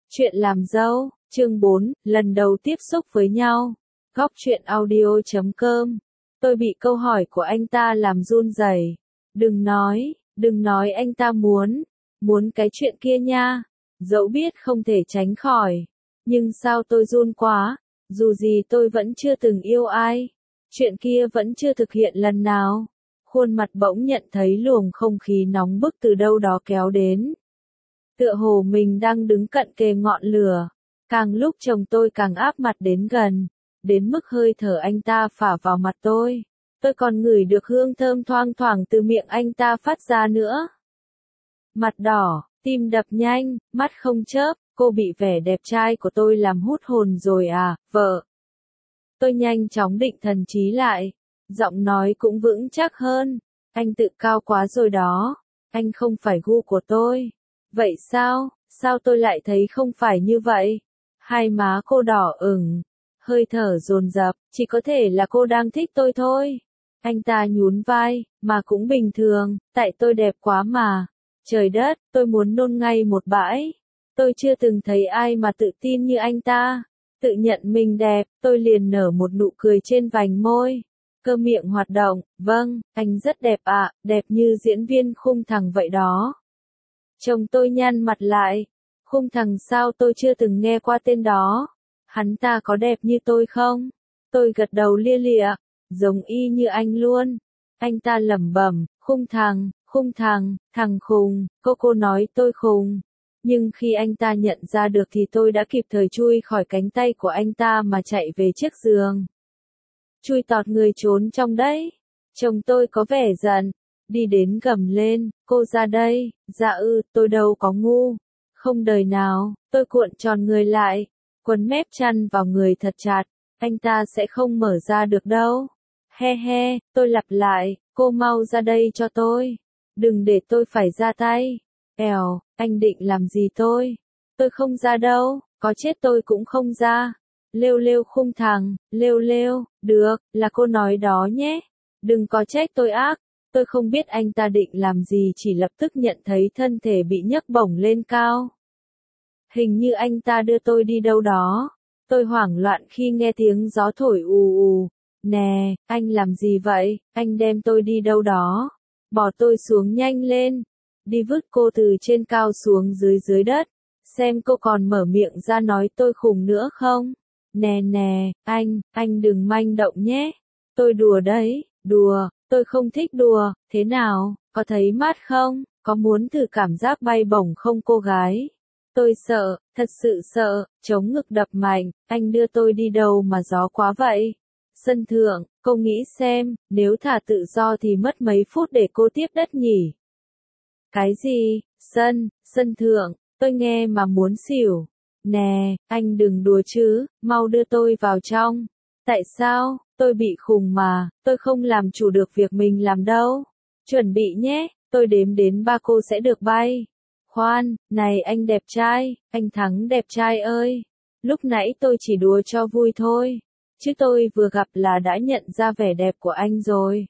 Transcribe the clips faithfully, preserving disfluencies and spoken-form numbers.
Chuyện làm dâu, chương bốn, lần đầu tiếp xúc với nhau. Góc truyện audio chấm com. Tôi bị câu hỏi của anh ta làm run rẩy. Đừng nói, đừng nói anh ta muốn, muốn cái chuyện kia nha. Dẫu biết không thể tránh khỏi. Nhưng sao tôi run quá, dù gì tôi vẫn chưa từng yêu ai. Chuyện kia vẫn chưa thực hiện lần nào. Khuôn mặt bỗng nhận thấy luồng không khí nóng bức từ đâu đó kéo đến. Tựa hồ mình đang đứng cận kề ngọn lửa. Càng lúc chồng tôi càng áp mặt đến gần, đến mức hơi thở anh ta phả vào mặt tôi. Tôi còn ngửi được hương thơm thoang thoảng từ miệng anh ta phát ra nữa. Mặt đỏ, tim đập nhanh, mắt không chớp, cô bị vẻ đẹp trai của tôi làm hút hồn rồi à, vợ. Tôi nhanh chóng định thần trí lại, giọng nói cũng vững chắc hơn. Anh tự cao quá rồi đó, anh không phải gu của tôi. Vậy sao, sao tôi lại thấy không phải như vậy? Hai má cô đỏ ửng, hơi thở dồn dập, chỉ có thể là cô đang thích tôi thôi. Anh ta nhún vai, mà cũng bình thường, tại tôi đẹp quá mà. Trời đất, tôi muốn nôn ngay một bãi. Tôi chưa từng thấy ai mà tự tin như anh ta. Tự nhận mình đẹp, tôi liền nở một nụ cười trên vành môi. Cơ miệng hoạt động, vâng, anh rất đẹp ạ, đẹp như diễn viên khung thằng vậy đó. Chồng tôi nhăn mặt lại. Khung thằng sao tôi chưa từng nghe qua tên đó. Hắn ta có đẹp như tôi không? Tôi gật đầu lia lịa. Giống y như anh luôn. Anh ta lẩm bẩm, khung thằng, khung thằng, thằng khùng, cô cô nói tôi khùng. Nhưng khi anh ta nhận ra được thì tôi đã kịp thời chui khỏi cánh tay của anh ta mà chạy về chiếc giường. Chui tọt người trốn trong đấy. Chồng tôi có vẻ giận. Đi đến gầm lên, cô ra đây. Dạ ư, tôi đâu có ngu. Không đời nào, tôi cuộn tròn người lại, quấn mép chăn vào người thật chặt, anh ta sẽ không mở ra được đâu. He he, tôi lặp lại, cô mau ra đây cho tôi. Đừng để tôi phải ra tay. Èo, anh định làm gì tôi? Tôi không ra đâu, có chết tôi cũng không ra. Lêu lêu khung thằng, lêu lêu, được, là cô nói đó nhé. Đừng có trách tôi ác. Tôi không biết anh ta định làm gì, chỉ lập tức nhận thấy thân thể bị nhấc bổng lên cao. Hình như anh ta đưa tôi đi đâu đó. Tôi hoảng loạn khi nghe tiếng gió thổi ù ù. Nè, anh làm gì vậy? Anh đem tôi đi đâu đó? Bỏ tôi xuống nhanh lên. Đi vứt cô từ trên cao xuống dưới dưới đất. Xem cô còn mở miệng ra nói tôi khùng nữa không? Nè nè, anh, anh đừng manh động nhé. Tôi đùa đấy, đùa. Tôi không thích đùa, thế nào, có thấy mát không, có muốn thử cảm giác bay bổng không cô gái? Tôi sợ, thật sự sợ, chống ngực đập mạnh, anh đưa tôi đi đâu mà gió quá vậy? Sân thượng, cô nghĩ xem, nếu thả tự do thì mất mấy phút để cô tiếp đất nhỉ? Cái gì, sân, sân thượng, tôi nghe mà muốn xỉu. Nè, anh đừng đùa chứ, mau đưa tôi vào trong. Tại sao? Tôi bị khùng mà, tôi không làm chủ được việc mình làm đâu. Chuẩn bị nhé, tôi đếm đến ba cô sẽ được bay. Khoan, này anh đẹp trai, anh Thắng đẹp trai ơi. Lúc nãy tôi chỉ đùa cho vui thôi. Chứ tôi vừa gặp là đã nhận ra vẻ đẹp của anh rồi.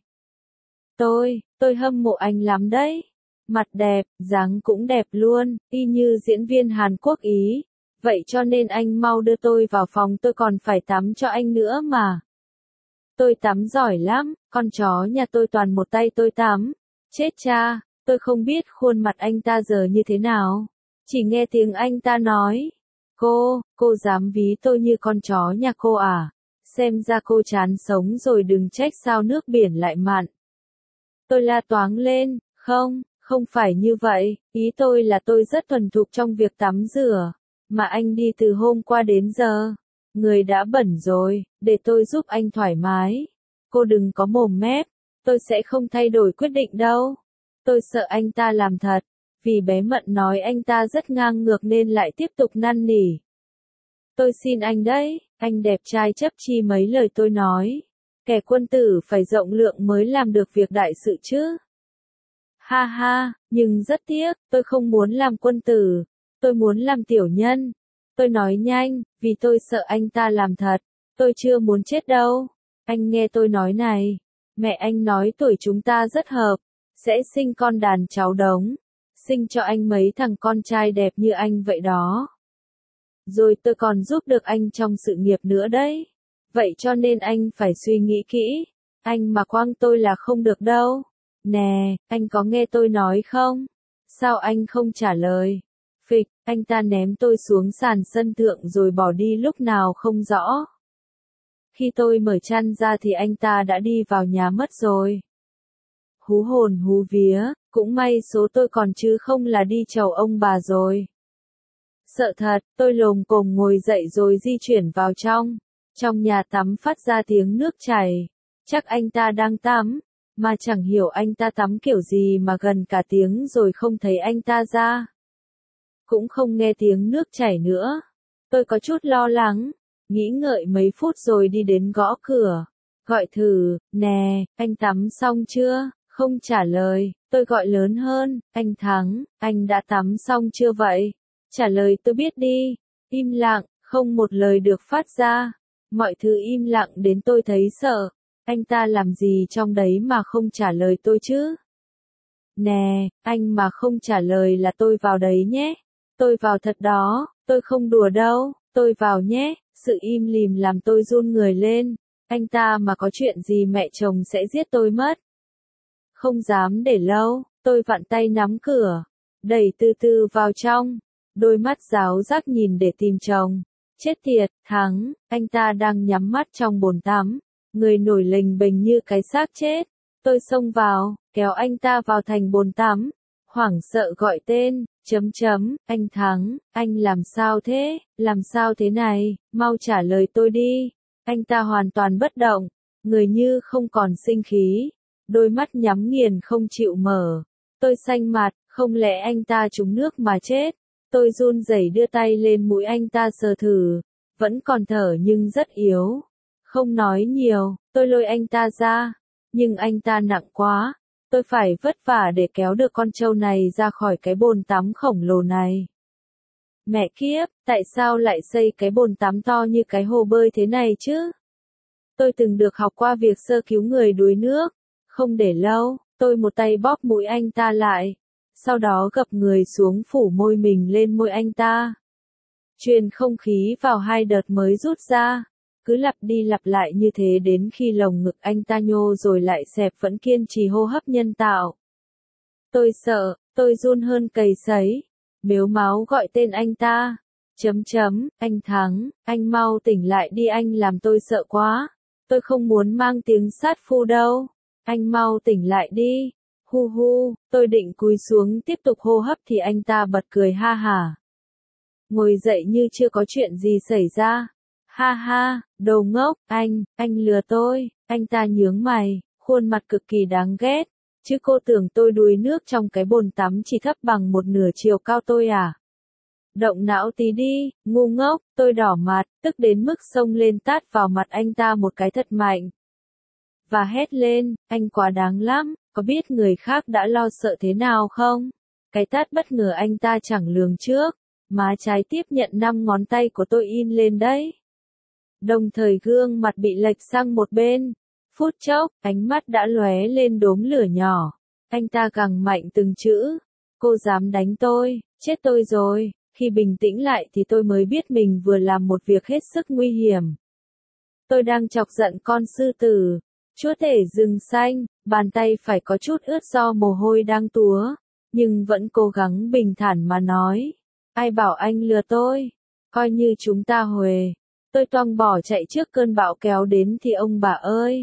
Tôi, tôi hâm mộ anh lắm đấy. Mặt đẹp, dáng cũng đẹp luôn, y như diễn viên Hàn Quốc ý. Vậy cho nên anh mau đưa tôi vào phòng, tôi còn phải tắm cho anh nữa mà. Tôi tắm giỏi lắm, con chó nhà tôi toàn một tay tôi tắm. Chết cha, tôi không biết khuôn mặt anh ta giờ như thế nào. Chỉ nghe tiếng anh ta nói. Cô, cô dám ví tôi như con chó nhà cô à? Xem ra cô chán sống rồi, đừng trách sao nước biển lại mặn. Tôi la toáng lên, không, không phải như vậy, ý tôi là tôi rất thuần thục trong việc tắm rửa. Mà anh đi từ hôm qua đến giờ. Người đã bẩn rồi, để tôi giúp anh thoải mái. Cô đừng có mồm mép, tôi sẽ không thay đổi quyết định đâu. Tôi sợ anh ta làm thật, vì bé Mận nói anh ta rất ngang ngược nên lại tiếp tục năn nỉ. Tôi xin anh đấy, anh đẹp trai chấp chi mấy lời tôi nói. Kẻ quân tử phải rộng lượng mới làm được việc đại sự chứ. Ha ha, nhưng rất tiếc, tôi không muốn làm quân tử, tôi muốn làm tiểu nhân. Tôi nói nhanh, vì tôi sợ anh ta làm thật. Tôi chưa muốn chết đâu. Anh nghe tôi nói này. Mẹ anh nói tuổi chúng ta rất hợp. Sẽ sinh con đàn cháu đống. Sinh cho anh mấy thằng con trai đẹp như anh vậy đó. Rồi tôi còn giúp được anh trong sự nghiệp nữa đấy. Vậy cho nên anh phải suy nghĩ kỹ. Anh mà quăng tôi là không được đâu. Nè, anh có nghe tôi nói không? Sao anh không trả lời? Phịch, anh ta ném tôi xuống sàn sân thượng rồi bỏ đi lúc nào không rõ. Khi tôi mở chăn ra thì anh ta đã đi vào nhà mất rồi. Hú hồn hú vía, cũng may số tôi còn chứ không là đi chầu ông bà rồi. Sợ thật, tôi lồm cồm ngồi dậy rồi di chuyển vào trong. Trong nhà tắm phát ra tiếng nước chảy. Chắc anh ta đang tắm, mà chẳng hiểu anh ta tắm kiểu gì mà gần cả tiếng rồi không thấy anh ta ra. Cũng không nghe tiếng nước chảy nữa. Tôi có chút lo lắng, nghĩ ngợi mấy phút rồi đi đến gõ cửa. Gọi thử, nè, anh tắm xong chưa? Không trả lời, tôi gọi lớn hơn, anh Thắng, anh đã tắm xong chưa vậy? Trả lời tôi biết đi. Im lặng, không một lời được phát ra. Mọi thứ im lặng đến tôi thấy sợ. Anh ta làm gì trong đấy mà không trả lời tôi chứ? Nè, anh mà không trả lời là tôi vào đấy nhé. Tôi vào thật đó, tôi không đùa đâu, tôi vào nhé. Sự im lìm làm tôi run người lên. Anh ta mà có chuyện gì mẹ chồng sẽ giết tôi mất. Không dám để lâu, tôi vặn tay nắm cửa, đẩy từ từ vào trong. Đôi mắt ráo rác nhìn để tìm chồng. Chết tiệt, Thắng, anh ta đang nhắm mắt trong bồn tắm, người nổi lềnh bềnh như cái xác chết. Tôi xông vào, kéo anh ta vào thành bồn tắm, hoảng sợ gọi tên, chấm chấm, anh Thắng, anh làm sao thế, làm sao thế này, mau trả lời tôi đi. Anh ta hoàn toàn bất động, người như không còn sinh khí, đôi mắt nhắm nghiền không chịu mở. Tôi xanh mặt, không lẽ anh ta trúng nước mà chết. Tôi run rẩy đưa tay lên mũi anh ta sờ thử, vẫn còn thở nhưng rất yếu. Không nói nhiều, tôi lôi anh ta ra, nhưng anh ta nặng quá, tôi phải vất vả để kéo được con trâu này ra khỏi cái bồn tắm khổng lồ này. Mẹ kiếp, tại sao lại xây cái bồn tắm to như cái hồ bơi thế này chứ? Tôi từng được học qua việc sơ cứu người đuối nước, không để lâu, tôi một tay bóp mũi anh ta lại. Sau đó gập người xuống phủ môi mình lên môi anh ta. Truyền không khí vào hai đợt mới rút ra. Cứ lặp đi lặp lại như thế đến khi lồng ngực anh ta nhô rồi lại xẹp vẫn kiên trì hô hấp nhân tạo. Tôi sợ, tôi run hơn cầy sấy. Mếu máo gọi tên anh ta. Chấm chấm, anh Thắng, anh mau tỉnh lại đi, anh làm tôi sợ quá. Tôi không muốn mang tiếng sát phu đâu. Anh mau tỉnh lại đi. Hu hu, tôi định cúi xuống tiếp tục hô hấp thì anh ta bật cười ha hả. Ngồi dậy như chưa có chuyện gì xảy ra. Ha ha, đồ ngốc, anh, anh lừa tôi. Anh ta nhướng mày, khuôn mặt cực kỳ đáng ghét. Chứ cô tưởng tôi đuối nước trong cái bồn tắm chỉ thấp bằng một nửa chiều cao tôi à? Động não tí đi, ngu ngốc, tôi đỏ mặt, tức đến mức xông lên tát vào mặt anh ta một cái thật mạnh. Và hét lên, anh quá đáng lắm, có biết người khác đã lo sợ thế nào không? Cái tát bất ngờ anh ta chẳng lường trước, má trái tiếp nhận năm ngón tay của tôi in lên đấy. Đồng thời gương mặt bị lệch sang một bên. Phút chốc, ánh mắt đã lóe lên đốm lửa nhỏ. Anh ta gằn mạnh từng chữ. Cô dám đánh tôi, chết tôi rồi. Khi bình tĩnh lại thì tôi mới biết mình vừa làm một việc hết sức nguy hiểm. Tôi đang chọc giận con sư tử. Chúa tể rừng xanh, bàn tay phải có chút ướt do mồ hôi đang túa, nhưng vẫn cố gắng bình thản mà nói. Ai bảo anh lừa tôi? Coi như chúng ta huề. Tôi toang bỏ chạy trước cơn bão kéo đến thì ông bà ơi.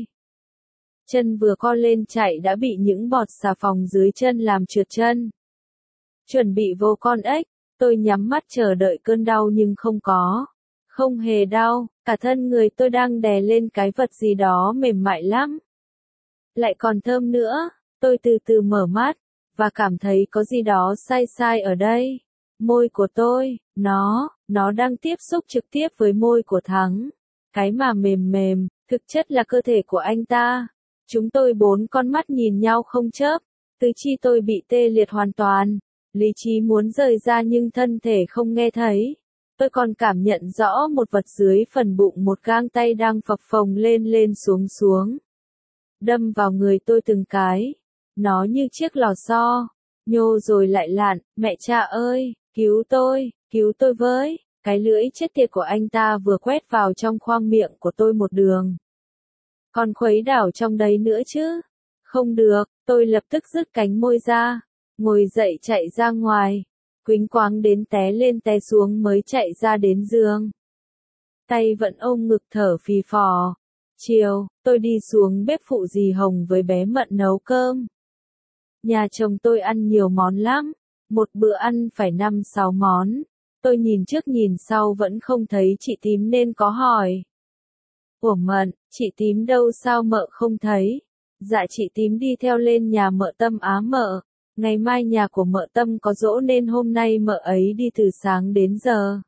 Chân vừa co lên chạy đã bị những bọt xà phòng dưới chân làm trượt chân. Chuẩn bị vô con ếch, tôi nhắm mắt chờ đợi cơn đau nhưng không có. Không hề đau, cả thân người tôi đang đè lên cái vật gì đó mềm mại lắm. Lại còn thơm nữa, tôi từ từ mở mắt, và cảm thấy có gì đó sai sai ở đây. Môi của tôi, nó, nó đang tiếp xúc trực tiếp với môi của Thắng. Cái mà mềm mềm, thực chất là cơ thể của anh ta. Chúng tôi bốn con mắt nhìn nhau không chớp, tứ chi tôi bị tê liệt hoàn toàn. Lý trí muốn rời ra nhưng thân thể không nghe thấy. Tôi còn cảm nhận rõ một vật dưới phần bụng, một gang tay đang phập phồng lên lên xuống xuống. Đâm vào người tôi từng cái. Nó như chiếc lò xo. Nhô rồi lại lặn, mẹ cha ơi, cứu tôi, cứu tôi với. Cái lưỡi chết tiệt của anh ta vừa quét vào trong khoang miệng của tôi một đường. Còn khuấy đảo trong đấy nữa chứ? Không được, tôi lập tức rứt cánh môi ra, ngồi dậy chạy ra ngoài, quýnh quáng đến té lên té xuống mới chạy ra đến giường. Tay vẫn ôm ngực thở phì phò. Chiều, tôi đi xuống bếp phụ dì Hồng với bé Mận nấu cơm. Nhà chồng tôi ăn nhiều món lắm, một bữa ăn phải năm sáu món. Tôi nhìn trước nhìn sau vẫn không thấy chị Tím nên có hỏi. Ủa Mận, chị Tím đâu sao mợ không thấy? Dạ chị Tím đi theo lên nhà mợ Tâm á mợ. Ngày mai nhà của mợ Tâm có giỗ nên hôm nay mợ ấy đi từ sáng đến giờ.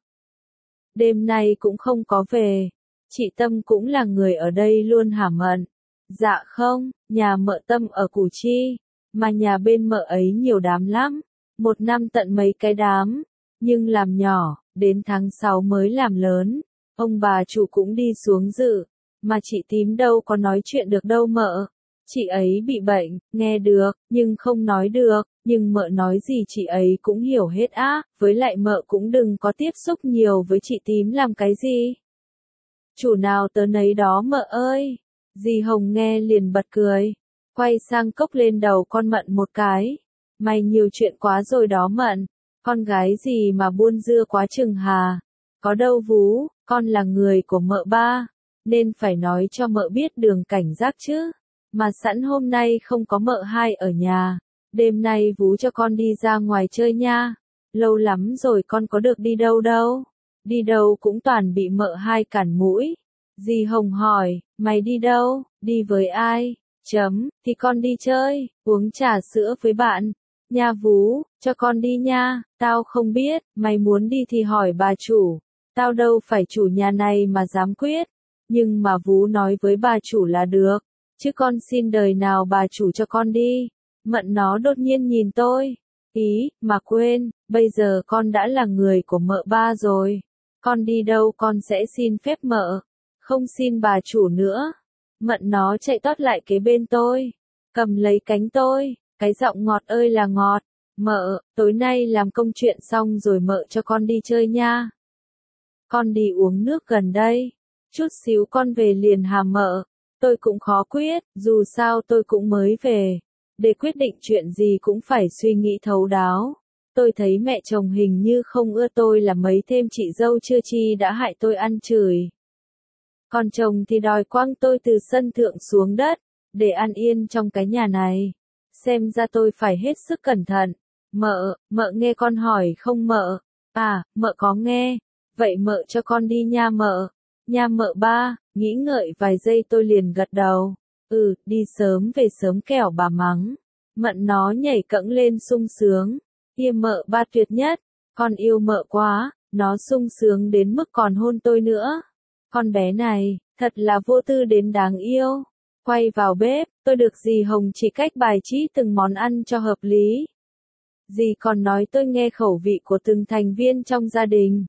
Đêm nay cũng không có về. Chị Tâm cũng là người ở đây luôn hả Mận? Dạ không, nhà mợ Tâm ở Củ Chi, mà nhà bên mợ ấy nhiều đám lắm. Một năm tận mấy cái đám, nhưng làm nhỏ, đến tháng sáu mới làm lớn. Ông bà chủ cũng đi xuống dự, mà chị Tím đâu có nói chuyện được đâu mợ. Chị ấy bị bệnh, nghe được, nhưng không nói được, nhưng mợ nói gì chị ấy cũng hiểu hết á, với lại mợ cũng đừng có tiếp xúc nhiều với chị Tím làm cái gì. Chủ nào tớ nấy đó mợ ơi. Dì Hồng nghe liền bật cười, quay sang cốc lên đầu con Mận một cái. Mày nhiều chuyện quá rồi đó Mận, con gái gì mà buôn dưa quá chừng hà. Có đâu Vú, con là người của mợ ba, nên phải nói cho mợ biết đường cảnh giác chứ. Mà sẵn hôm nay không có mợ hai ở nhà, đêm nay Vú cho con đi ra ngoài chơi nha. Lâu lắm rồi con có được đi đâu đâu. Đi đâu cũng toàn bị mợ hai cản mũi. Dì Hồng hỏi, mày đi đâu, đi với ai? Chấm, thì con đi chơi, uống trà sữa với bạn. Nha Vú, cho con đi nha, tao không biết, mày muốn đi thì hỏi bà chủ. Tao đâu phải chủ nhà này mà dám quyết. Nhưng mà Vú nói với bà chủ là được. Chứ con xin đời nào bà chủ cho con đi. Mận nó đột nhiên nhìn tôi. Ý, mà quên, bây giờ con đã là người của mợ ba rồi. Con đi đâu con sẽ xin phép mợ. Không xin bà chủ nữa. Mận nó chạy tót lại kế bên tôi. Cầm lấy cánh tôi. Cái giọng ngọt ơi là ngọt. Mợ, tối nay làm công chuyện xong rồi mợ cho con đi chơi nha. Con đi uống nước gần đây. Chút xíu con về liền hả mợ. Tôi cũng khó quyết, dù sao tôi cũng mới về. Để quyết định chuyện gì cũng phải suy nghĩ thấu đáo. Tôi thấy mẹ chồng hình như không ưa tôi là mấy thêm chị dâu chưa chi đã hại tôi ăn chửi. Còn chồng thì đòi quăng tôi từ sân thượng xuống đất, để ăn yên trong cái nhà này. Xem ra tôi phải hết sức cẩn thận. Mợ, mợ nghe con hỏi không mợ? À, mợ có nghe. Vậy mợ cho con đi nha mợ. Nha mợ ba, nghĩ ngợi vài giây tôi liền gật đầu. Ừ, đi sớm về sớm kẻo bà mắng. Mận nó nhảy cẫng lên sung sướng. Yêu mợ ba tuyệt nhất. Con yêu mợ quá, nó sung sướng đến mức còn hôn tôi nữa. Con bé này, thật là vô tư đến đáng yêu. Quay vào bếp, tôi được dì Hồng chỉ cách bài trí từng món ăn cho hợp lý. Dì còn nói tôi nghe khẩu vị của từng thành viên trong gia đình.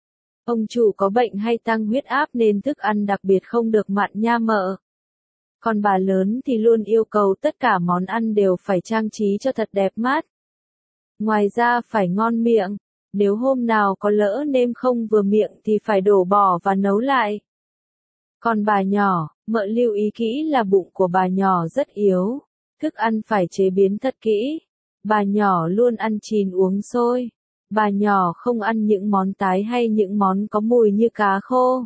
Ông chủ có bệnh hay tăng huyết áp nên thức ăn đặc biệt không được mặn nha mợ. Còn bà lớn thì luôn yêu cầu tất cả món ăn đều phải trang trí cho thật đẹp mắt. Ngoài ra phải ngon miệng. Nếu hôm nào có lỡ nêm không vừa miệng thì phải đổ bỏ và nấu lại. Còn bà nhỏ, mợ lưu ý kỹ là bụng của bà nhỏ rất yếu. Thức ăn phải chế biến thật kỹ. Bà nhỏ luôn ăn chín uống sôi. Bà nhỏ không ăn những món tái hay những món có mùi như cá khô.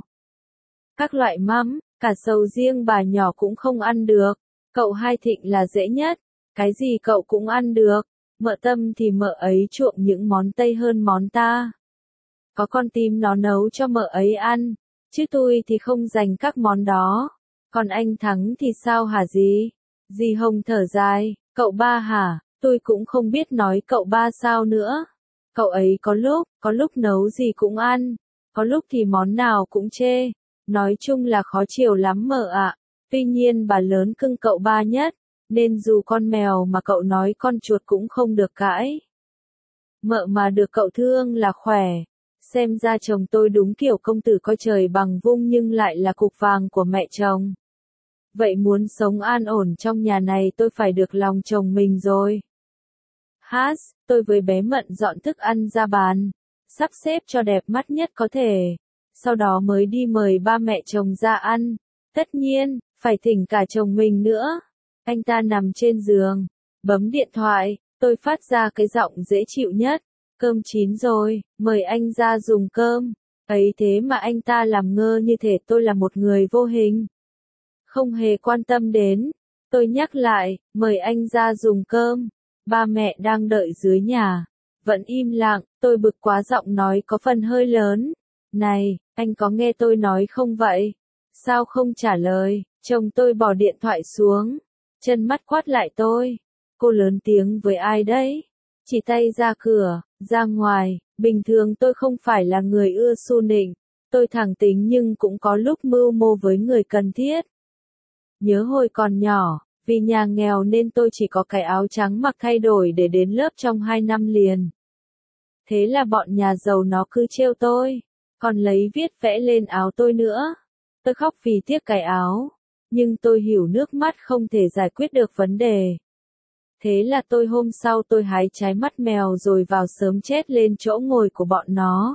Các loại mắm, cả sầu riêng bà nhỏ cũng không ăn được. Cậu Hai Thịnh là dễ nhất. Cái gì cậu cũng ăn được. Mợ Tâm thì mợ ấy chuộng những món Tây hơn món ta. Có con Tím nó nấu cho mợ ấy ăn. Chứ tôi thì không dành các món đó. Còn anh Thắng thì sao hả dì? Dì Hồng thở dài, cậu ba hả? Tôi cũng không biết nói cậu ba sao nữa. Cậu ấy có lúc, có lúc nấu gì cũng ăn. Có lúc thì món nào cũng chê. Nói chung là khó chịu lắm mợ ạ. Tuy nhiên bà lớn cưng cậu ba nhất. Nên dù con mèo mà cậu nói con chuột cũng không được cãi. Mợ mà được cậu thương là khỏe. Xem ra chồng tôi đúng kiểu công tử coi trời bằng vung nhưng lại là cục vàng của mẹ chồng. Vậy muốn sống an ổn trong nhà này tôi phải được lòng chồng mình rồi. Hát, tôi với bé Mận dọn thức ăn ra bàn. sắp xếp cho đẹp mắt nhất có thể. Sau đó mới đi mời ba mẹ chồng ra ăn. Tất nhiên, phải thỉnh cả chồng mình nữa. Anh ta nằm trên giường, bấm điện thoại, tôi phát ra cái giọng dễ chịu nhất. Cơm chín rồi, mời anh ra dùng cơm. Ấy thế mà anh ta làm ngơ như thể tôi là một người vô hình. Không hề quan tâm đến. Tôi nhắc lại, mời anh ra dùng cơm. Ba mẹ đang đợi dưới nhà. Vẫn im lặng, tôi bực quá giọng nói có phần hơi lớn. Này, anh có nghe tôi nói không vậy? Sao không trả lời? Chồng tôi bỏ điện thoại xuống. Chân mắt quát lại tôi. Cô lớn tiếng với ai đấy? Chỉ tay ra cửa, ra ngoài. Bình thường tôi không phải là người ưa xu nịnh. Tôi thẳng tính nhưng cũng có lúc mưu mô với người cần thiết. Nhớ hồi còn nhỏ, vì nhà nghèo nên tôi chỉ có cái áo trắng mặc thay đổi để đến lớp trong hai năm liền. Thế là bọn nhà giàu nó cứ trêu tôi, còn lấy viết vẽ lên áo tôi nữa. Tôi khóc vì tiếc cái áo, nhưng tôi hiểu nước mắt không thể giải quyết được vấn đề. Thế là tôi hôm sau tôi hái trái mắt mèo rồi vào sớm chết lên chỗ ngồi của bọn nó.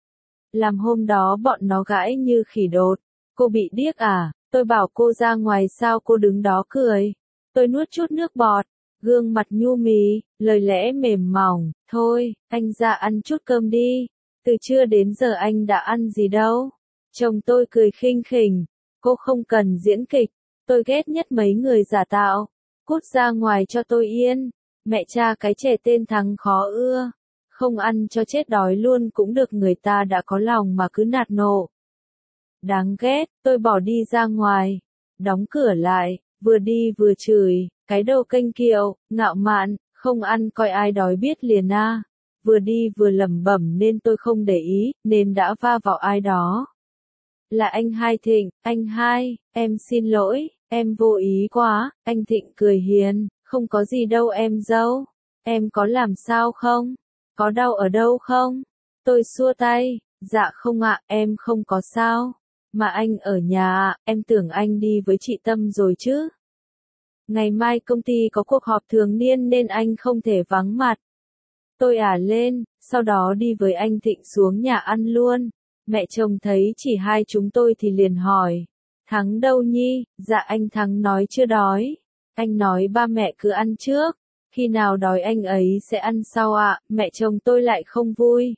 Làm hôm đó bọn nó gãi như khỉ đột. Cô bị điếc à? Tôi bảo cô ra ngoài sao cô đứng đó cười. Tôi nuốt chút nước bọt, gương mặt nhu mì, lời lẽ mềm mỏng. Thôi, anh ra ăn chút cơm đi. Từ trưa đến giờ anh đã ăn gì đâu. Chồng tôi cười khinh khỉnh. Cô không cần diễn kịch. Tôi ghét nhất mấy người giả tạo. Cút ra ngoài cho tôi yên. Mẹ cha cái trẻ tên Thắng khó ưa. Không ăn cho chết đói luôn cũng được, người ta đã có lòng mà cứ nạt nộ. Đáng ghét, tôi bỏ đi ra ngoài. Đóng cửa lại, vừa đi vừa chửi. Cái đầu kênh kiệu, ngạo mạn, không ăn coi ai đói biết liền à. Vừa đi vừa lẩm bẩm nên tôi không để ý, nên đã va vào ai đó. Là anh Hai Thịnh. Anh Hai, em xin lỗi, em vô ý quá. Anh Thịnh cười hiền, không có gì đâu em dâu. Em có làm sao không? Có đau ở đâu không? Tôi xua tay, dạ không ạ, em không có sao. Mà anh ở nhà ạ, em tưởng anh đi với chị Tâm rồi chứ. Ngày mai công ty có cuộc họp thường niên nên anh không thể vắng mặt. Tôi ả lên, sau đó đi với anh Thịnh xuống nhà ăn luôn. Mẹ chồng thấy chỉ hai chúng tôi thì liền hỏi. Thắng đâu nhi? Dạ anh Thắng nói chưa đói. Anh nói ba mẹ cứ ăn trước. Khi nào đói anh ấy sẽ ăn sau ạ. Mẹ chồng tôi lại không vui.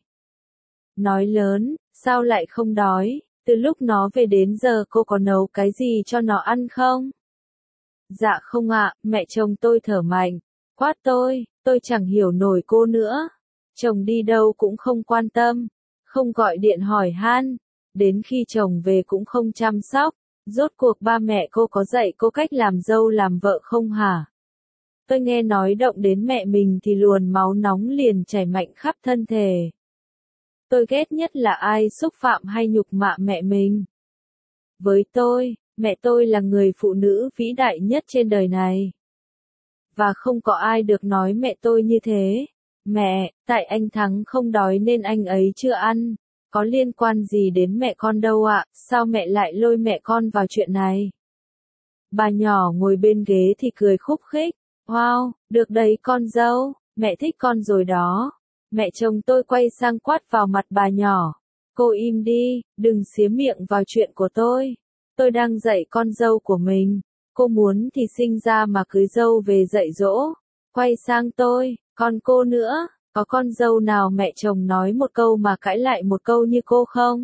Nói lớn, sao lại không đói? Từ lúc nó về đến giờ cô có nấu cái gì cho nó ăn không? Dạ không ạ, mẹ chồng tôi thở mạnh. Quát tôi, tôi chẳng hiểu nổi cô nữa. Chồng đi đâu cũng không quan tâm. Không gọi điện hỏi han. Đến khi chồng về cũng không chăm sóc. Rốt cuộc ba mẹ cô có dạy cô cách làm dâu làm vợ không hả? Tôi nghe nói động đến mẹ mình thì luồn máu nóng liền chảy mạnh khắp thân thể. Tôi ghét nhất là ai xúc phạm hay nhục mạ mẹ mình. Với tôi, mẹ tôi là người phụ nữ vĩ đại nhất trên đời này. Và không có ai được nói mẹ tôi như thế. Mẹ, tại anh Thắng không đói nên anh ấy chưa ăn. Có liên quan gì đến mẹ con đâu ạ, sao mẹ lại lôi mẹ con vào chuyện này? Bà nhỏ ngồi bên ghế thì cười khúc khích. Wow, được đấy con dâu, mẹ thích con rồi đó. Mẹ chồng tôi quay sang quát vào mặt bà nhỏ. Cô im đi, đừng xía miệng vào chuyện của tôi. Tôi đang dạy con dâu của mình. Cô muốn thì sinh ra mà cưới dâu về dạy dỗ. Quay sang tôi, còn cô nữa, có con dâu nào mẹ chồng nói một câu mà cãi lại một câu như cô không?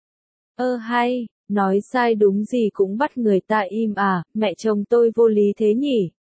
Ơ hay, nói sai đúng gì cũng bắt người ta im à, mẹ chồng tôi vô lý thế nhỉ?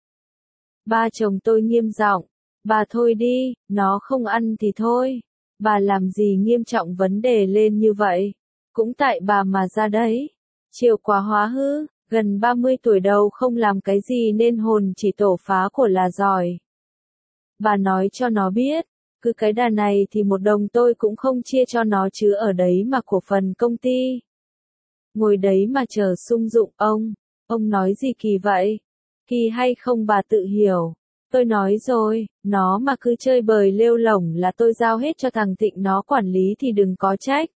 Ba chồng tôi nghiêm giọng. Bà thôi đi, nó không ăn thì thôi. Bà làm gì nghiêm trọng vấn đề lên như vậy? Cũng tại bà mà ra đấy. Chiều quá hóa hư, gần ba mươi tuổi đầu không làm cái gì nên hồn chỉ tổ phá của là giỏi. Bà nói cho nó biết, cứ cái đà này thì một đồng tôi cũng không chia cho nó chứ ở đấy mà cổ phần công ty. Ngồi đấy mà chờ sung dụng ông, ông nói gì kỳ vậy? Kỳ hay không bà tự hiểu. Tôi nói rồi, nó mà cứ chơi bời lêu lổng là tôi giao hết cho thằng Thịnh nó quản lý thì đừng có trách.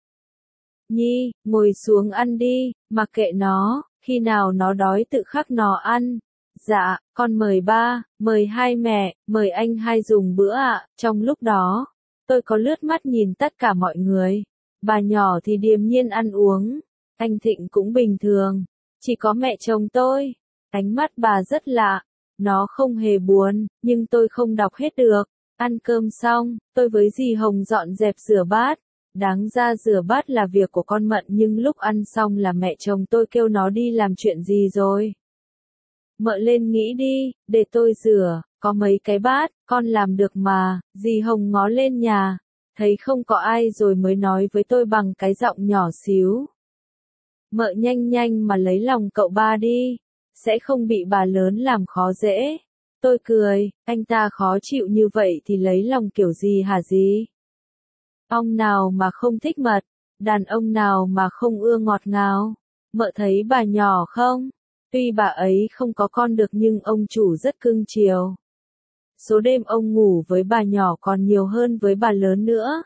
Nhi, ngồi xuống ăn đi, mặc kệ nó, khi nào nó đói tự khắc nó ăn. Dạ, con mời ba, mời hai mẹ, mời anh hai dùng bữa ạ. Trong lúc đó, Tôi có lướt mắt nhìn tất cả mọi người. Bà nhỏ thì điềm nhiên ăn uống. Anh Thịnh cũng bình thường. Chỉ có mẹ chồng tôi. Ánh mắt bà rất lạ. Nó không hề buồn, nhưng tôi không đọc hết được. Ăn cơm xong, tôi với dì Hồng dọn dẹp rửa bát. Đáng ra rửa bát là việc của con Mận nhưng lúc ăn xong là mẹ chồng tôi kêu nó đi làm chuyện gì rồi. Mợ lên nghĩ đi, để tôi rửa, có mấy cái bát, con làm được mà. Dì Hồng ngó lên nhà, thấy không có ai rồi mới nói với tôi bằng cái giọng nhỏ xíu. Mợ nhanh nhanh mà lấy lòng cậu ba đi, sẽ không bị bà lớn làm khó dễ. Tôi cười, anh ta khó chịu như vậy thì lấy lòng kiểu gì hả dì? Ông nào mà không thích mật, đàn ông nào mà không ưa ngọt ngào. Mợ thấy bà nhỏ không? Tuy bà ấy không có con được nhưng ông chủ rất cưng chiều. Số đêm ông ngủ với bà nhỏ còn nhiều hơn với bà lớn nữa.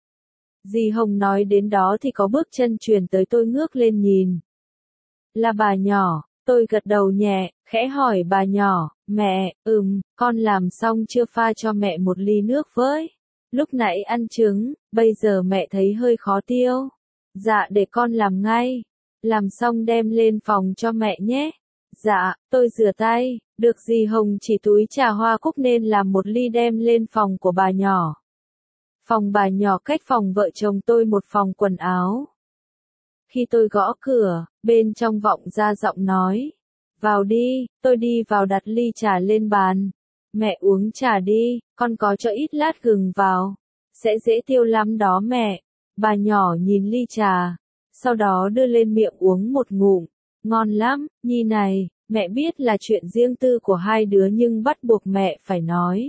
Dì Hồng nói đến đó thì có bước chân truyền tới, tôi ngước lên nhìn. Là bà nhỏ, tôi gật đầu nhẹ, khẽ hỏi bà nhỏ, mẹ, ừm, con làm xong chưa, pha cho mẹ một ly nước với. Lúc nãy ăn trứng, bây giờ mẹ thấy hơi khó tiêu. Dạ để con làm ngay. Làm xong đem lên phòng cho mẹ nhé. Dạ, tôi rửa tay, được dì Hồng chỉ túi trà hoa cúc nên làm một ly đem lên phòng của bà nhỏ. Phòng bà nhỏ cách phòng vợ chồng tôi một phòng quần áo. Khi tôi gõ cửa, bên trong vọng ra giọng nói. Vào đi, tôi đi vào đặt ly trà lên bàn. Mẹ uống trà đi, con có cho ít lát gừng vào. Sẽ dễ tiêu lắm đó mẹ. Bà nhỏ nhìn ly trà, sau đó đưa lên miệng uống một ngụm. Ngon lắm, Nhi này, mẹ biết là chuyện riêng tư của hai đứa nhưng bắt buộc mẹ phải nói.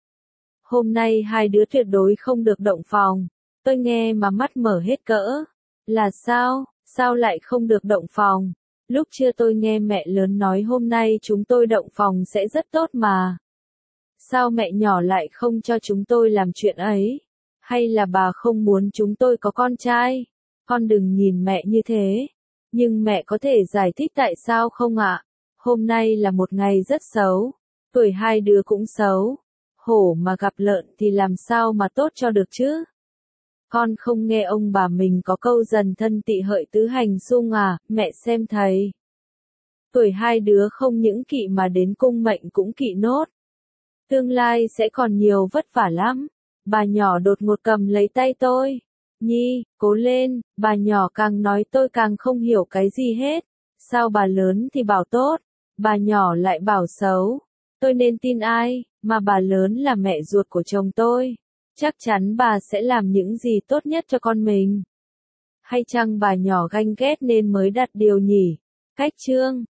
Hôm nay hai đứa tuyệt đối không được động phòng. Tôi nghe mà mắt mở hết cỡ. Là sao, sao lại không được động phòng? Lúc trưa tôi nghe mẹ lớn nói hôm nay chúng tôi động phòng sẽ rất tốt mà. Sao mẹ nhỏ lại không cho chúng tôi làm chuyện ấy? Hay là bà không muốn chúng tôi có con trai? Con đừng nhìn mẹ như thế. Nhưng mẹ có thể giải thích tại sao không ạ? Hôm nay là một ngày rất xấu. Tuổi hai đứa cũng xấu. Hổ mà gặp lợn thì làm sao mà tốt cho được chứ? Con không nghe ông bà mình có câu dần thân tị hợi tứ hành xung à, mẹ xem thầy. Tuổi hai đứa không những kỵ mà đến cung mệnh cũng kỵ nốt. Tương lai sẽ còn nhiều vất vả lắm. Bà nhỏ đột ngột cầm lấy tay tôi. Nhi, cố lên, bà nhỏ càng nói tôi càng không hiểu cái gì hết. Sao bà lớn thì bảo tốt, bà nhỏ lại bảo xấu. Tôi nên tin ai, mà bà lớn là mẹ ruột của chồng tôi. Chắc chắn bà sẽ làm những gì tốt nhất cho con mình. Hay chăng bà nhỏ ganh ghét nên mới đặt điều nhỉ? Cách chương